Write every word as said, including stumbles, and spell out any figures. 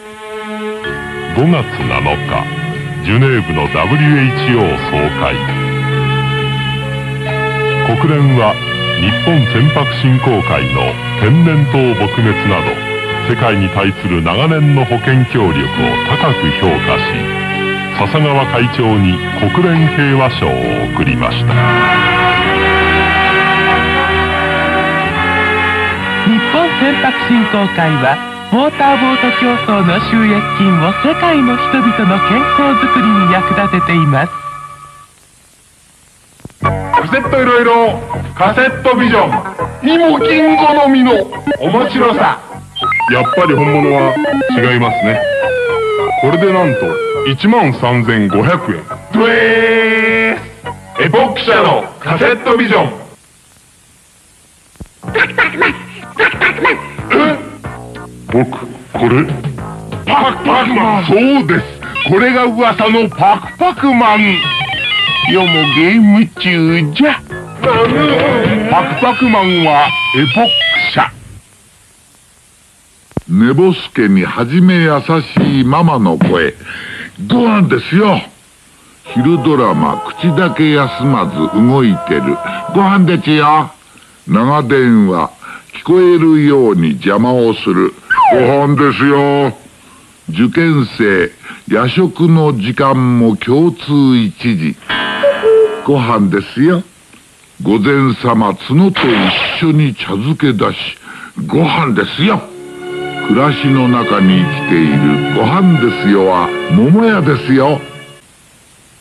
ごがつなのか、ジュネーブの ダブリューエイチオー 総会。国連は日本船舶振興会の天然痘撲滅など世界に対する長年の保健協力を高く評価し、笹川会長に国連平和賞を贈りました。 日本船舶振興会はモーターボート競争の収益金を世界の人々の健康づくりに役立てています。 カセットいろいろカセットビジョンにも金好みの面白さ。やっぱり本物は違いますね。これでなんといちまんさんぜんごひゃくえん。ドエースエポック社のカセットビジョン。 パクパクマンパクパクマン。 え、僕これパクパクマン。そうです、これが噂のパクパクマン。世もゲーム中じゃ。パクパクマンはエポック社。 寝ぼすけにはじめ優しいママの声。ご飯ですよ。昼ドラマ口だけ休まず動いてる。ご飯ですよ。長電話聞こえるように邪魔をする。ご飯ですよ。受験生夜食の時間も共通一時。ご飯ですよ。御前様角と一緒に茶漬けだし。ご飯ですよ。暮らしの中に生きているご飯ですよは桃屋ですよ。